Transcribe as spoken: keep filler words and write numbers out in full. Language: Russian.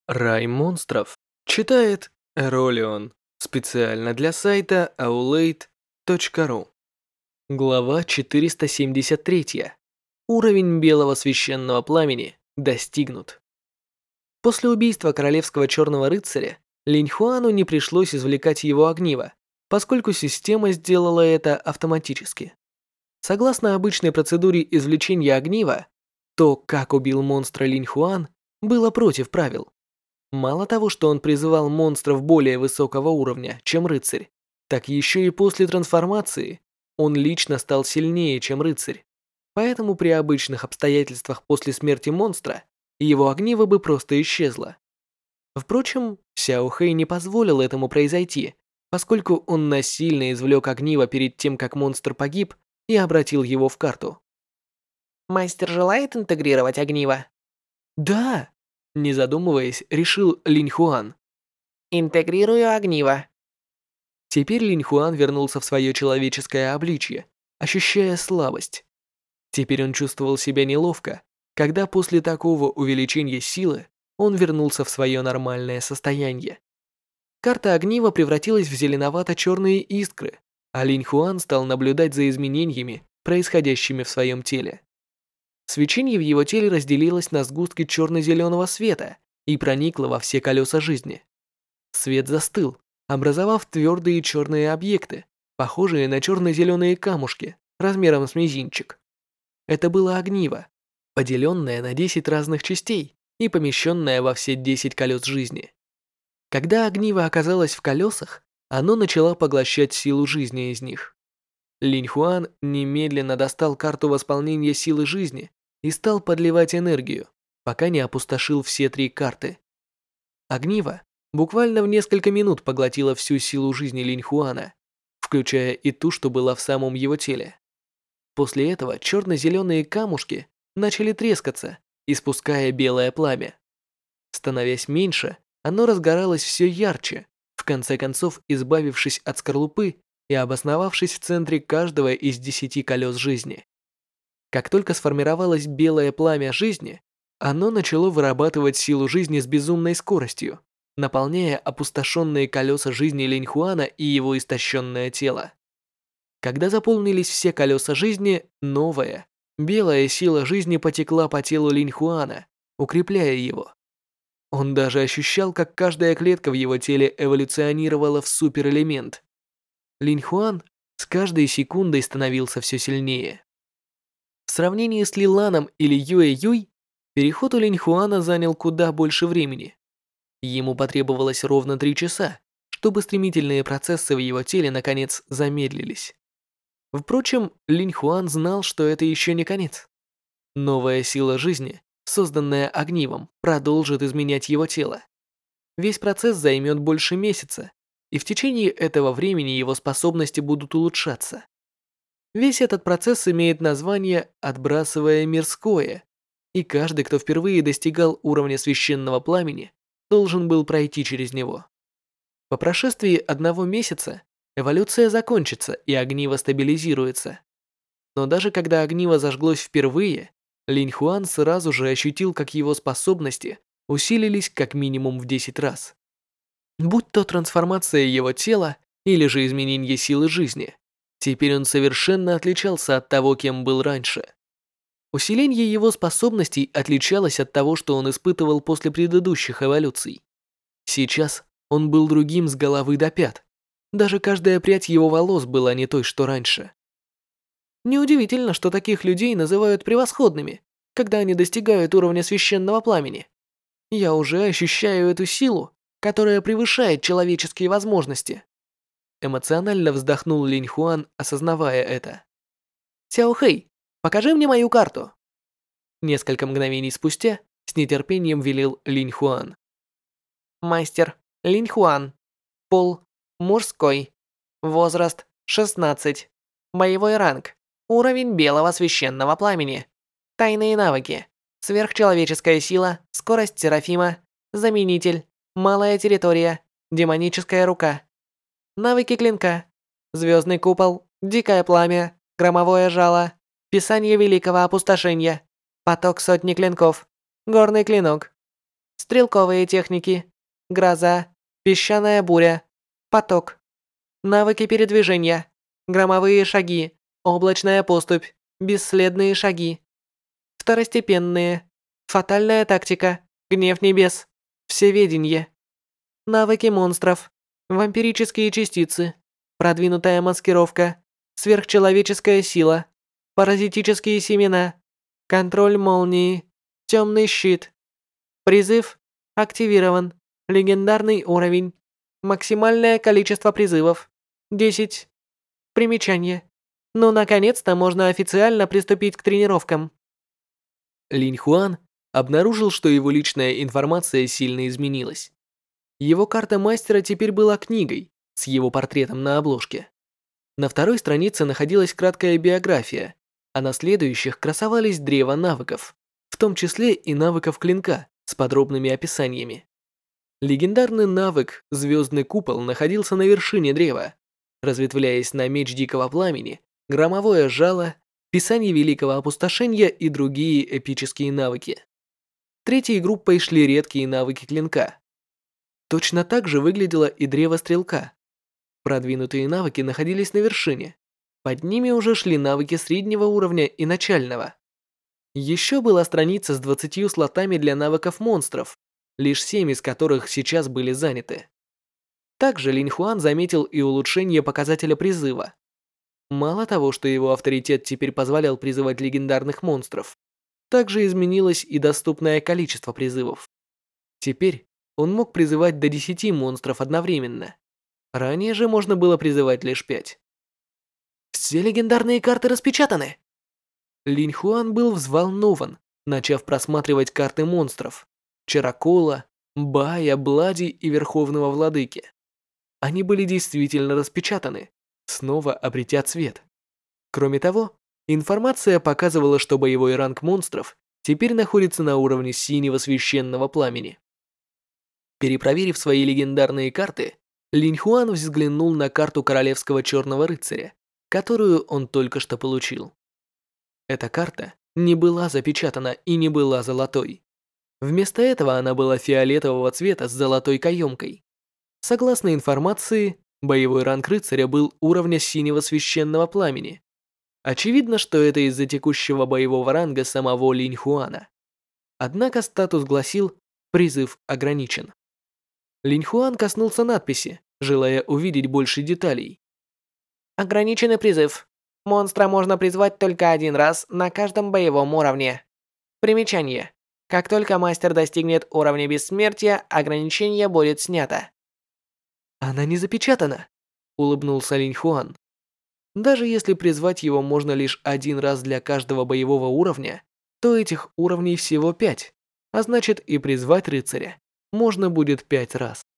Рай монстров читает Эролион специально для сайта аулейт точка ру. Глава четыреста семьдесят три. Уровень белого священного пламени достигнут. После убийства королевского черного рыцаря Линьхуану не пришлось извлекать его огниво, поскольку система сделала это автоматически. Согласно обычной процедуре извлечения огнива, то, как убил монстра Линьхуан, было против правил. Мало того, что он призывал монстров более высокого уровня, чем рыцарь, так еще и после трансформации он лично стал сильнее, чем рыцарь. Поэтому при обычных обстоятельствах после смерти монстра его огниво бы просто исчезло. Впрочем, Сяо Хэй не позволил этому произойти, поскольку он насильно извлек огниво перед тем, как монстр погиб, и обратил его в карту. Мастер желает интегрировать огниво? «Да!» – не задумываясь, решил Линьхуан. Интегрирую огниво. Теперь Линьхуан вернулся в свое человеческое обличье, ощущая слабость. Теперь он чувствовал себя неловко, когда после такого увеличения силы он вернулся в свое нормальное состояние. Карта огнива превратилась в зеленовато-черные искры, а Линьхуан стал наблюдать за изменениями, происходящими в своем теле. Свечение в его теле разделилось на сгустки черно-зеленого света и проникло во все колеса жизни. Свет застыл, образовав твердые черные объекты, похожие на черно-зеленые камушки размером с мизинчик. Это было огниво, поделенное на десять разных частей и помещенное во все десять колес жизни. Когда огниво оказалось в колесах, оно начало поглощать силу жизни из них. Линьхуан немедленно достал карту восполнения силы жизни и стал подливать энергию, пока не опустошил все три карты. Огниво буквально в несколько минут поглотило всю силу жизни Линьхуана, включая и ту, что была в самом его теле. После этого черно-зеленые камушки начали трескаться, испуская белое пламя. Становясь меньше, оно разгоралось все ярче, в конце концов избавившись от скорлупы и обосновавшись в центре каждого из десяти колес жизни. Как только сформировалось белое пламя жизни, оно начало вырабатывать силу жизни с безумной скоростью, наполняя опустошенные колеса жизни Линьхуана и его истощенное тело. Когда заполнились все колеса жизни, новая, белая сила жизни потекла по телу Линьхуана, укрепляя его. Он даже ощущал, как каждая клетка в его теле эволюционировала в суперэлемент. Линьхуан с каждой секундой становился все сильнее. В сравнении с Лиланом или Юэ-Юй, переход у Линьхуана занял куда больше времени. Ему потребовалось ровно три часа, чтобы стремительные процессы в его теле наконец замедлились. Впрочем, Линьхуан знал, что это еще не конец. Новая сила жизни, созданная огнивом, продолжит изменять его тело. Весь процесс займет больше месяца, и в течение этого времени его способности будут улучшаться. Весь этот процесс имеет название «отбрасывая мирское», и каждый, кто впервые достигал уровня священного пламени, должен был пройти через него. По прошествии одного месяца эволюция закончится и огниво стабилизируется. Но даже когда огниво зажглось впервые, Линьхуан сразу же ощутил, как его способности усилились как минимум в десять раз. Будь то трансформация его тела или же изменение силы жизни, теперь он совершенно отличался от того, кем был раньше. Усиление его способностей отличалось от того, что он испытывал после предыдущих эволюций. Сейчас он был другим с головы до пят. Даже каждая прядь его волос была не той, что раньше. Неудивительно, что таких людей называют превосходными, когда они достигают уровня священного пламени. Я уже ощущаю эту силу, которая превышает человеческие возможности. Эмоционально вздохнул Линьхуан, осознавая это. Сяо Хэй, покажи мне мою карту. Несколько мгновений спустя с нетерпением велел Линьхуан. Мастер Линьхуан. Пол мужской. Возраст шестнадцать. Боевой ранг. Уровень белого священного пламени. Тайные навыки. Сверхчеловеческая сила, скорость Серафима, заменитель, малая территория, демоническая рука. Навыки клинка. Звездный купол, дикое пламя, громовое жало, писание великого опустошения, поток сотни клинков, горный клинок. Стрелковые техники. Гроза. Песчаная буря. Поток. Навыки передвижения. Громовые шаги. Облачная поступь. Бесследные шаги. Второстепенные. Фатальная тактика. Гнев небес. Всеведенье. Навыки монстров. Вампирические частицы. Продвинутая маскировка. Сверхчеловеческая сила. Паразитические семена. Контроль молнии. Темный щит. Призыв активирован. Легендарный уровень. Максимальное количество призывов. десять. Примечание. Ну, наконец-то можно официально приступить к тренировкам. Линь Хуан обнаружил, что его личная информация сильно изменилась. Его карта мастера теперь была книгой с его портретом на обложке. На второй странице находилась краткая биография, а на следующих красовались древа навыков, в том числе и навыков клинка с подробными описаниями. Легендарный навык «Звездный купол» находился на вершине древа, разветвляясь на меч дикого пламени, громовое жало, писание великого опустошения и другие эпические навыки. Третьей группой шли редкие навыки клинка. Точно так же выглядело и древо стрелка. Продвинутые навыки находились на вершине. Под ними уже шли навыки среднего уровня и начального. Еще была страница с двадцатью слотами для навыков монстров, лишь семь из которых сейчас были заняты. Также Линь Хуан заметил и улучшение показателя призыва. Мало того, что его авторитет теперь позволял призывать легендарных монстров, также изменилось и доступное количество призывов. Теперь он мог призывать до десяти монстров одновременно. Ранее же можно было призывать лишь пять. Все легендарные карты распечатаны. Линь Хуан был взволнован, начав просматривать карты монстров: Чаракола, Бая, Блади и Верховного Владыки. Они были действительно распечатаны, снова обретя цвет. Кроме того, информация показывала, что боевой ранг монстров теперь находится на уровне синего священного пламени. Перепроверив свои легендарные карты, Линь Хуан взглянул на карту королевского черного рыцаря, которую он только что получил. Эта карта не была запечатана и не была золотой. Вместо этого она была фиолетового цвета с золотой каемкой. Согласно информации, боевой ранг рыцаря был уровня синего священного пламени. Очевидно, что это из-за текущего боевого ранга самого Линь Хуана. Однако статус гласил «Призыв ограничен». Линь Хуан коснулся надписи, желая увидеть больше деталей. Ограниченный призыв. Монстра можно призвать только один раз на каждом боевом уровне. Примечание. Как только мастер достигнет уровня бессмертия, ограничение будет снято. «Она не запечатана», — улыбнулся Линь Хуан. Даже если призвать его можно лишь один раз для каждого боевого уровня, то этих уровней всего пять, а значит и призвать рыцаря можно будет пять раз.